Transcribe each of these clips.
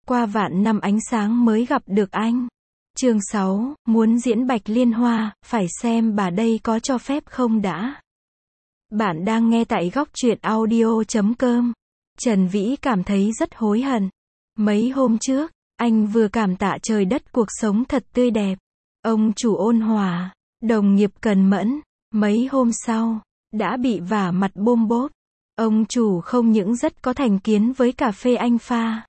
Qua vạn năm ánh sáng mới gặp được anh. Chương 6, muốn diễn Bạch Liên Hoa, phải xem bà đây có cho phép không đã. Bạn đang nghe tại góc truyện audio.com. Trần Vĩ cảm thấy rất hối hận. Mấy hôm trước, anh vừa cảm tạ trời đất cuộc sống thật tươi đẹp. Ông chủ ôn hòa, đồng nghiệp cần mẫn. Mấy hôm sau, đã bị vả mặt bôm bốp. Ông chủ không những rất có thành kiến với cà phê anh pha,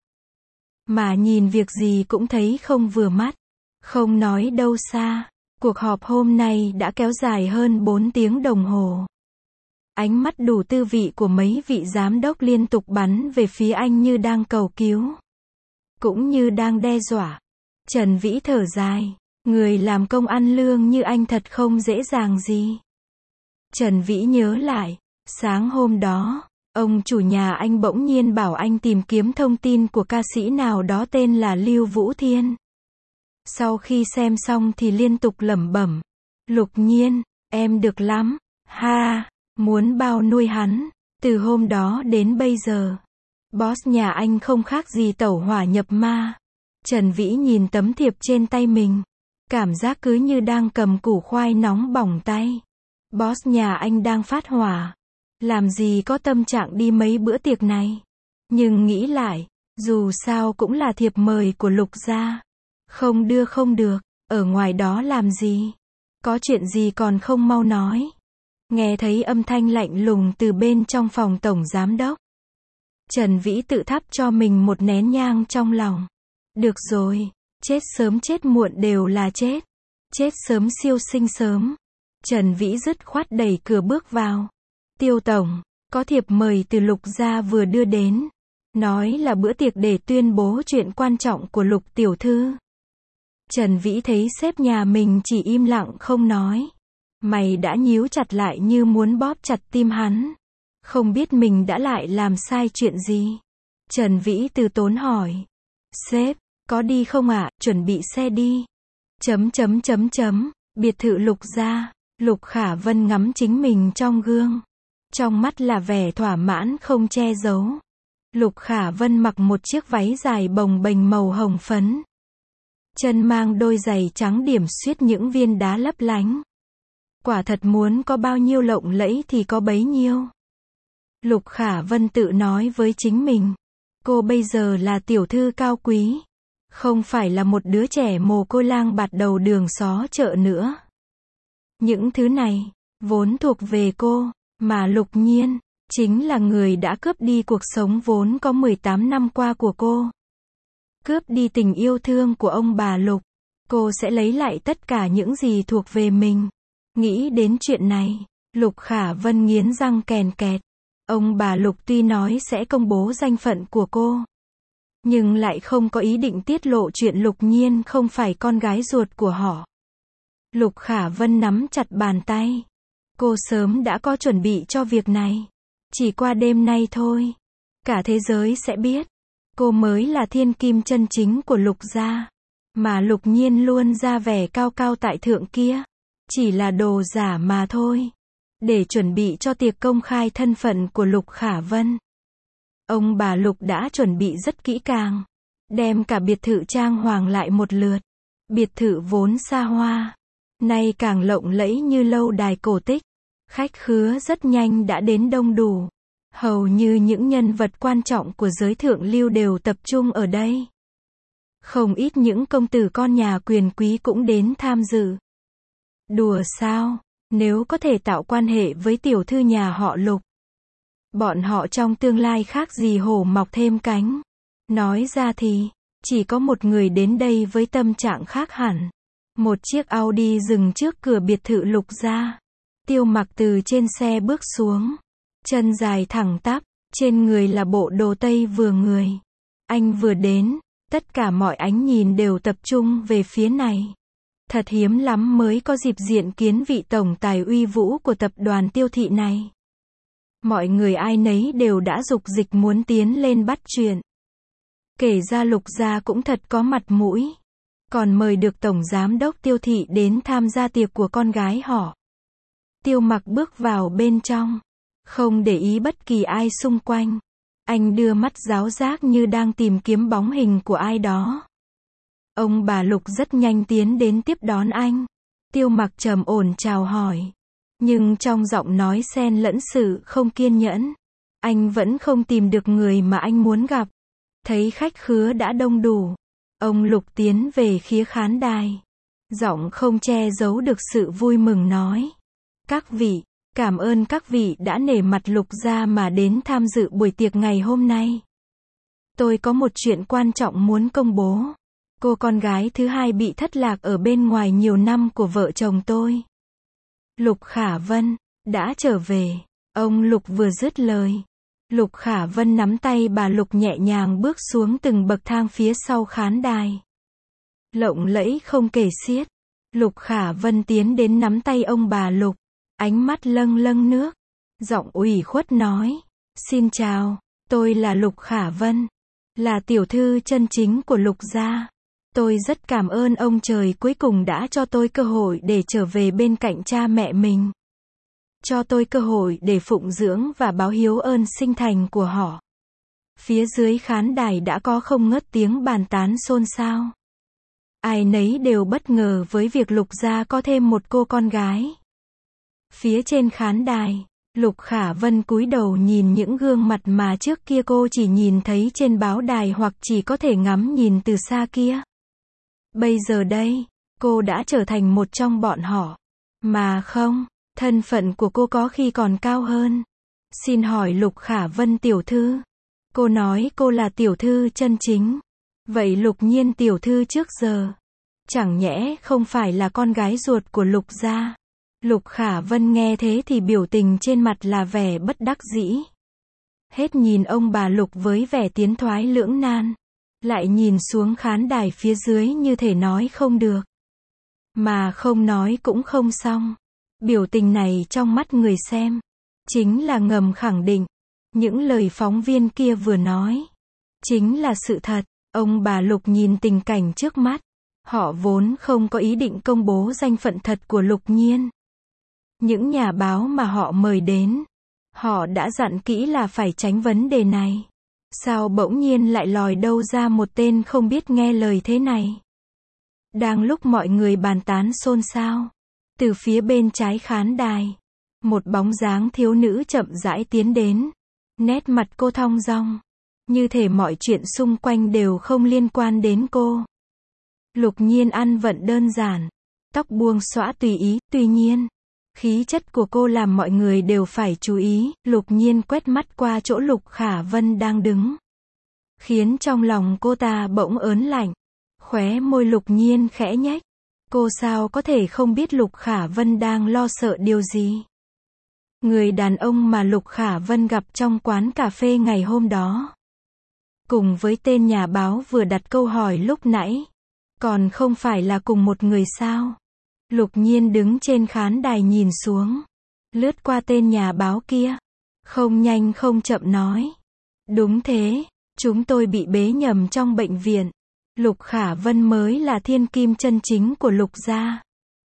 mà nhìn việc gì cũng thấy không vừa mắt. Không nói đâu xa, cuộc họp hôm nay đã kéo dài hơn 4 tiếng đồng hồ. Ánh mắt đủ tư vị của mấy vị giám đốc liên tục bắn về phía anh như đang cầu cứu, cũng như đang đe dọa. Trần Vĩ thở dài, người làm công ăn lương như anh thật không dễ dàng gì. Trần Vĩ nhớ lại, sáng hôm đó, ông chủ nhà anh bỗng nhiên bảo anh tìm kiếm thông tin của ca sĩ nào đó tên là Lưu Vũ Thiên. Sau khi xem xong thì liên tục lẩm bẩm, Lục Nhiên, em được lắm, ha, muốn bao nuôi hắn. Từ hôm đó đến bây giờ, boss nhà anh không khác gì tẩu hỏa nhập ma. Trần Vĩ nhìn tấm thiệp trên tay mình, cảm giác cứ như đang cầm củ khoai nóng bỏng tay. Boss nhà anh đang phát hỏa, làm gì có tâm trạng đi mấy bữa tiệc này. Nhưng nghĩ lại, dù sao cũng là thiệp mời của Lục gia, không đưa không được, ở ngoài đó làm gì? Có chuyện gì còn không mau nói? Nghe thấy âm thanh lạnh lùng từ bên trong phòng tổng giám đốc. Trần Vĩ tự thắp cho mình một nén nhang trong lòng. Được rồi, chết sớm chết muộn đều là chết. Chết sớm siêu sinh sớm. Trần Vĩ dứt khoát đẩy cửa bước vào. Tiêu tổng, có thiệp mời từ Lục gia vừa đưa đến. Nói là bữa tiệc để tuyên bố chuyện quan trọng của Lục tiểu thư. Trần Vĩ thấy sếp nhà mình chỉ im lặng không nói. Mày đã nhíu chặt lại như muốn bóp chặt tim hắn. Không biết mình đã lại làm sai chuyện gì. Trần Vĩ từ tốn hỏi. Sếp, có đi không ạ? Chuẩn bị xe đi. Biệt thự Lục gia. Lục Khả Vân ngắm chính mình trong gương. Trong mắt là vẻ thỏa mãn không che giấu. Lục Khả Vân mặc một chiếc váy dài bồng bềnh màu hồng phấn. Chân mang đôi giày trắng điểm xuyết những viên đá lấp lánh. Quả thật muốn có bao nhiêu lộng lẫy thì có bấy nhiêu. Lục Khả Vân tự nói với chính mình. Cô bây giờ là tiểu thư cao quý. Không phải là một đứa trẻ mồ côi lang bạt đầu đường xó chợ nữa. Những thứ này, vốn thuộc về cô, mà Lục Nhiên, chính là người đã cướp đi cuộc sống vốn có 18 năm qua của cô. Cướp đi tình yêu thương của ông bà Lục. Cô sẽ lấy lại tất cả những gì thuộc về mình. Nghĩ đến chuyện này, Lục Khả Vân nghiến răng kèn kẹt. Ông bà Lục tuy nói sẽ công bố danh phận của cô, nhưng lại không có ý định tiết lộ chuyện Lục Nhiên không phải con gái ruột của họ. Lục Khả Vân nắm chặt bàn tay. Cô sớm đã có chuẩn bị cho việc này. Chỉ qua đêm nay thôi, cả thế giới sẽ biết. Cô mới là thiên kim chân chính của Lục gia. Mà Lục Nhiên luôn ra vẻ cao cao tại thượng kia. Chỉ là đồ giả mà thôi. Để chuẩn bị cho tiệc công khai thân phận của Lục Khả Vân. Ông bà Lục đã chuẩn bị rất kỹ càng. Đem cả biệt thự trang hoàng lại một lượt. Biệt thự vốn xa hoa, nay càng lộng lẫy như lâu đài cổ tích. Khách khứa rất nhanh đã đến đông đủ. Hầu như những nhân vật quan trọng của giới thượng lưu đều tập trung ở đây. Không ít những công tử con nhà quyền quý cũng đến tham dự. Đùa sao, nếu có thể tạo quan hệ với tiểu thư nhà họ Lục, bọn họ trong tương lai khác gì hổ mọc thêm cánh. Nói ra thì, chỉ có một người đến đây với tâm trạng khác hẳn. Một chiếc Audi dừng trước cửa biệt thự Lục gia. Tiêu Mặc từ trên xe bước xuống. Chân dài thẳng tắp, trên người là bộ đồ tây vừa người. Anh vừa đến, tất cả mọi ánh nhìn đều tập trung về phía này. Thật hiếm lắm mới có dịp diện kiến vị tổng tài uy vũ của tập đoàn Tiêu thị này. Mọi người ai nấy đều đã dục dịch muốn tiến lên bắt chuyện. Kể ra Lục gia cũng thật có mặt mũi. Còn mời được tổng giám đốc Tiêu thị đến tham gia tiệc của con gái họ. Tiêu Mặc bước vào bên trong, không để ý bất kỳ ai xung quanh. Anh đưa mắt giáo giác như đang tìm kiếm bóng hình của ai đó. Ông bà Lục rất nhanh tiến đến tiếp đón anh. Tiêu Mặc trầm ổn chào hỏi. Nhưng trong giọng nói xen lẫn sự không kiên nhẫn. Anh vẫn không tìm được người mà anh muốn gặp. Thấy khách khứa đã đông đủ. Ông Lục tiến về phía khán đài. Giọng không che giấu được sự vui mừng nói. Các vị, cảm ơn các vị đã nể mặt Lục gia mà đến tham dự buổi tiệc ngày hôm nay. Tôi có một chuyện quan trọng muốn công bố. Cô con gái thứ hai bị thất lạc ở bên ngoài nhiều năm của vợ chồng tôi. Lục Khả Vân, đã trở về. Ông Lục vừa dứt lời. Lục Khả Vân nắm tay bà Lục nhẹ nhàng bước xuống từng bậc thang phía sau khán đài. Lộng lẫy không kể xiết. Lục Khả Vân tiến đến nắm tay ông bà Lục. Ánh mắt lâng lâng nước. Giọng ủy khuất nói. Xin chào, tôi là Lục Khả Vân. Là tiểu thư chân chính của Lục gia. Tôi rất cảm ơn ông trời cuối cùng đã cho tôi cơ hội để trở về bên cạnh cha mẹ mình. Cho tôi cơ hội để phụng dưỡng và báo hiếu ơn sinh thành của họ. Phía dưới khán đài đã có không ngớt tiếng bàn tán xôn xao. Ai nấy đều bất ngờ với việc Lục gia có thêm một cô con gái. Phía trên khán đài, Lục Khả Vân cúi đầu nhìn những gương mặt mà trước kia cô chỉ nhìn thấy trên báo đài hoặc chỉ có thể ngắm nhìn từ xa kia. Bây giờ đây, cô đã trở thành một trong bọn họ. Mà không, thân phận của cô có khi còn cao hơn. Xin hỏi Lục Khả Vân tiểu thư. Cô nói cô là tiểu thư chân chính. Vậy Lục Nhiên tiểu thư trước giờ, chẳng nhẽ không phải là con gái ruột của Lục gia? Lục Khả Vân nghe thế thì biểu tình trên mặt là vẻ bất đắc dĩ. Hết nhìn ông bà Lục với vẻ tiến thoái lưỡng nan. Lại nhìn xuống khán đài phía dưới như thể nói không được. Mà không nói cũng không xong. Biểu tình này trong mắt người xem, chính là ngầm khẳng định. Những lời phóng viên kia vừa nói, chính là sự thật. Ông bà Lục nhìn tình cảnh trước mắt. Họ vốn không có ý định công bố danh phận thật của Lục Nhiên. Những nhà báo mà họ mời đến, họ đã dặn kỹ là phải tránh vấn đề này. Sao bỗng nhiên lại lòi đâu ra một tên không biết nghe lời thế này? Đang lúc mọi người bàn tán xôn xao, từ phía bên trái khán đài, một bóng dáng thiếu nữ chậm rãi tiến đến. Nét mặt cô thong dong, như thể mọi chuyện xung quanh đều không liên quan đến cô. Lục Nhiên ăn vận đơn giản, tóc buông xõa tùy ý, tuy nhiên, khí chất của cô làm mọi người đều phải chú ý. Lục Nhiên quét mắt qua chỗ Lục Khả Vân đang đứng, khiến trong lòng cô ta bỗng ớn lạnh. Khóe môi Lục Nhiên khẽ nhếch. Cô sao có thể không biết Lục Khả Vân đang lo sợ điều gì? Người đàn ông mà Lục Khả Vân gặp trong quán cà phê ngày hôm đó, cùng với tên nhà báo vừa đặt câu hỏi lúc nãy, còn không phải là cùng một người sao? Lục Nhiên đứng trên khán đài nhìn xuống, lướt qua tên nhà báo kia, không nhanh không chậm nói. Đúng thế, chúng tôi bị bế nhầm trong bệnh viện. Lục Khả Vân mới là thiên kim chân chính của Lục gia.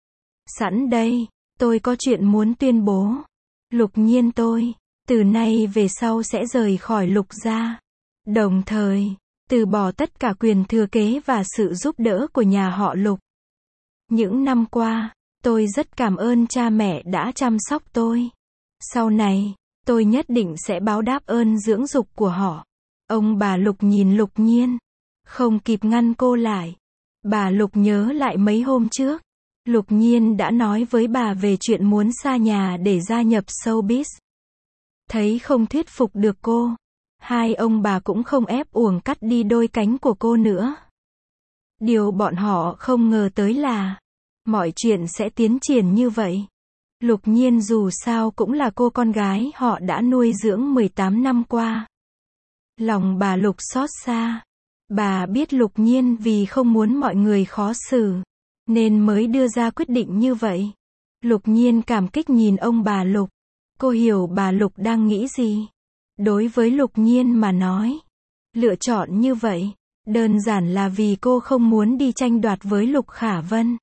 Sẵn đây, tôi có chuyện muốn tuyên bố. Lục Nhiên tôi, từ nay về sau sẽ rời khỏi Lục gia. Đồng thời, từ bỏ tất cả quyền thừa kế và sự giúp đỡ của nhà họ Lục. Những năm qua, tôi rất cảm ơn cha mẹ đã chăm sóc tôi. Sau này, tôi nhất định sẽ báo đáp ơn dưỡng dục của họ. Ông bà Lục nhìn Lục Nhiên, không kịp ngăn cô lại. Bà Lục nhớ lại mấy hôm trước, Lục Nhiên đã nói với bà về chuyện muốn xa nhà để gia nhập showbiz. Thấy không thuyết phục được cô, hai ông bà cũng không ép uổng cắt đi đôi cánh của cô nữa. Điều bọn họ không ngờ tới là mọi chuyện sẽ tiến triển như vậy. Lục Nhiên dù sao cũng là cô con gái họ đã nuôi dưỡng 18 năm qua. Lòng bà Lục xót xa. Bà biết Lục Nhiên vì không muốn mọi người khó xử, nên mới đưa ra quyết định như vậy. Lục Nhiên cảm kích nhìn ông bà Lục. Cô hiểu bà Lục đang nghĩ gì. Đối với Lục Nhiên mà nói, lựa chọn như vậy, đơn giản là vì cô không muốn đi tranh đoạt với Lục Khả Vân.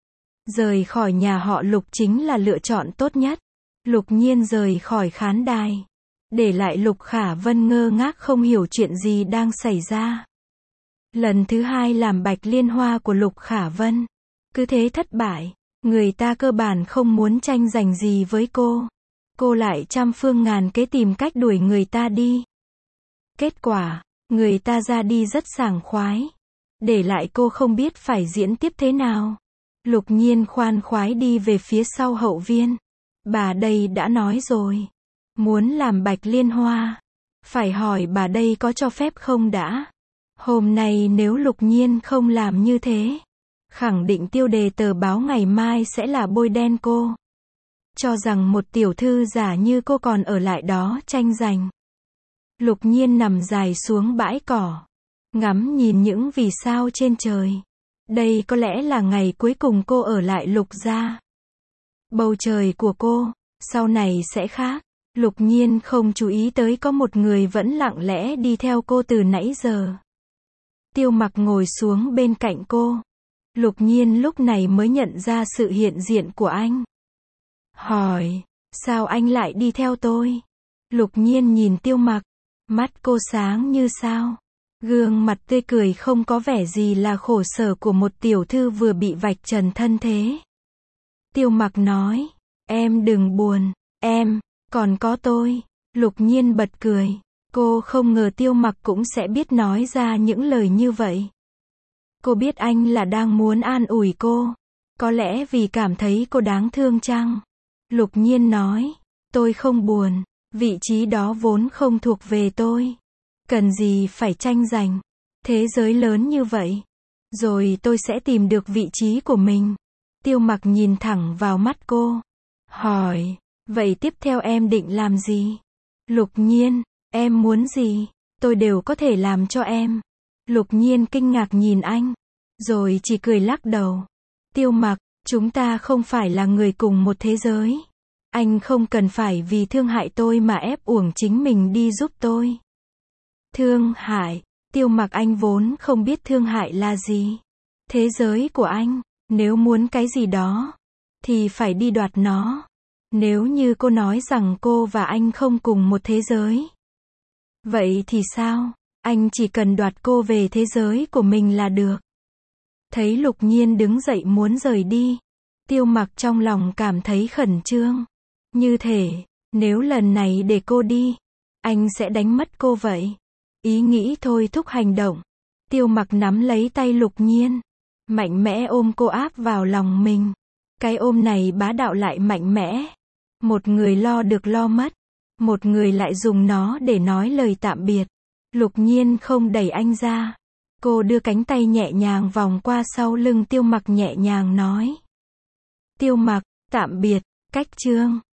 Rời khỏi nhà họ Lục chính là lựa chọn tốt nhất. Lục Nhiên rời khỏi khán đài. để lại Lục Khả Vân ngơ ngác không hiểu chuyện gì đang xảy ra. Lần thứ hai làm Bạch Liên Hoa của Lục Khả Vân, cứ thế thất bại, người ta cơ bản không muốn tranh giành gì với cô lại trăm phương ngàn kế tìm cách đuổi người ta đi. Kết quả, người ta ra đi rất sảng khoái, để lại cô không biết phải diễn tiếp thế nào. Lục Nhiên khoan khoái đi về phía sau hậu viên. Bà đây đã nói rồi, muốn làm Bạch Liên Hoa, phải hỏi bà đây có cho phép không đã. Hôm nay nếu Lục Nhiên không làm như thế, khẳng định tiêu đề tờ báo ngày mai sẽ là bôi đen cô, cho rằng một tiểu thư giả như cô còn ở lại đó tranh giành. Lục Nhiên nằm dài xuống bãi cỏ, ngắm nhìn những vì sao trên trời. Đây có lẽ là ngày cuối cùng cô ở lại Lục gia. Bầu trời của cô, sau này sẽ khác. Lục Nhiên không chú ý tới có một người vẫn lặng lẽ đi theo cô từ nãy giờ. Tiêu Mặc ngồi xuống bên cạnh cô. Lục Nhiên lúc này mới nhận ra sự hiện diện của anh. Hỏi, sao anh lại đi theo tôi? Lục Nhiên nhìn Tiêu Mặc, mắt cô sáng như sao. Gương mặt tươi cười không có vẻ gì là khổ sở của một tiểu thư vừa bị vạch trần thân thế. Tiêu Mặc nói, em đừng buồn, em, còn có tôi. Lục Nhiên bật cười. Cô không ngờ Tiêu Mặc cũng sẽ biết nói ra những lời như vậy. Cô biết anh là đang muốn an ủi cô. Có lẽ vì cảm thấy cô đáng thương chăng? Lục Nhiên nói, tôi không buồn, vị trí đó vốn không thuộc về tôi. Cần gì phải tranh giành, thế giới lớn như vậy. Rồi tôi sẽ tìm được vị trí của mình. Tiêu Mặc nhìn thẳng vào mắt cô. Hỏi, vậy tiếp theo em định làm gì? Lục Nhiên, em muốn gì, tôi đều có thể làm cho em. Lục Nhiên kinh ngạc nhìn anh, rồi chỉ cười lắc đầu. Tiêu Mặc, chúng ta không phải là người cùng một thế giới. Anh không cần phải vì thương hại tôi mà ép uổng chính mình đi giúp tôi. Thương hại, Tiêu Mặc anh vốn không biết thương hại là gì. Thế giới của anh, nếu muốn cái gì đó, thì phải đi đoạt nó. Nếu như cô nói rằng cô và anh không cùng một thế giới, vậy thì sao? Anh chỉ cần đoạt cô về thế giới của mình là được. Thấy Lục Nhiên đứng dậy muốn rời đi, Tiêu Mặc trong lòng cảm thấy khẩn trương. Như thể, nếu lần này để cô đi, anh sẽ đánh mất cô vậy. Ý nghĩ thôi thúc hành động. Tiêu Mặc nắm lấy tay Lục Nhiên, mạnh mẽ ôm cô áp vào lòng mình. Cái ôm này bá đạo lại mạnh mẽ. Một người lo được lo mất, một người lại dùng nó để nói lời tạm biệt. Lục Nhiên không đẩy anh ra. Cô đưa cánh tay nhẹ nhàng vòng qua sau lưng Tiêu Mặc nhẹ nhàng nói. Tiêu Mặc, tạm biệt, cách chương.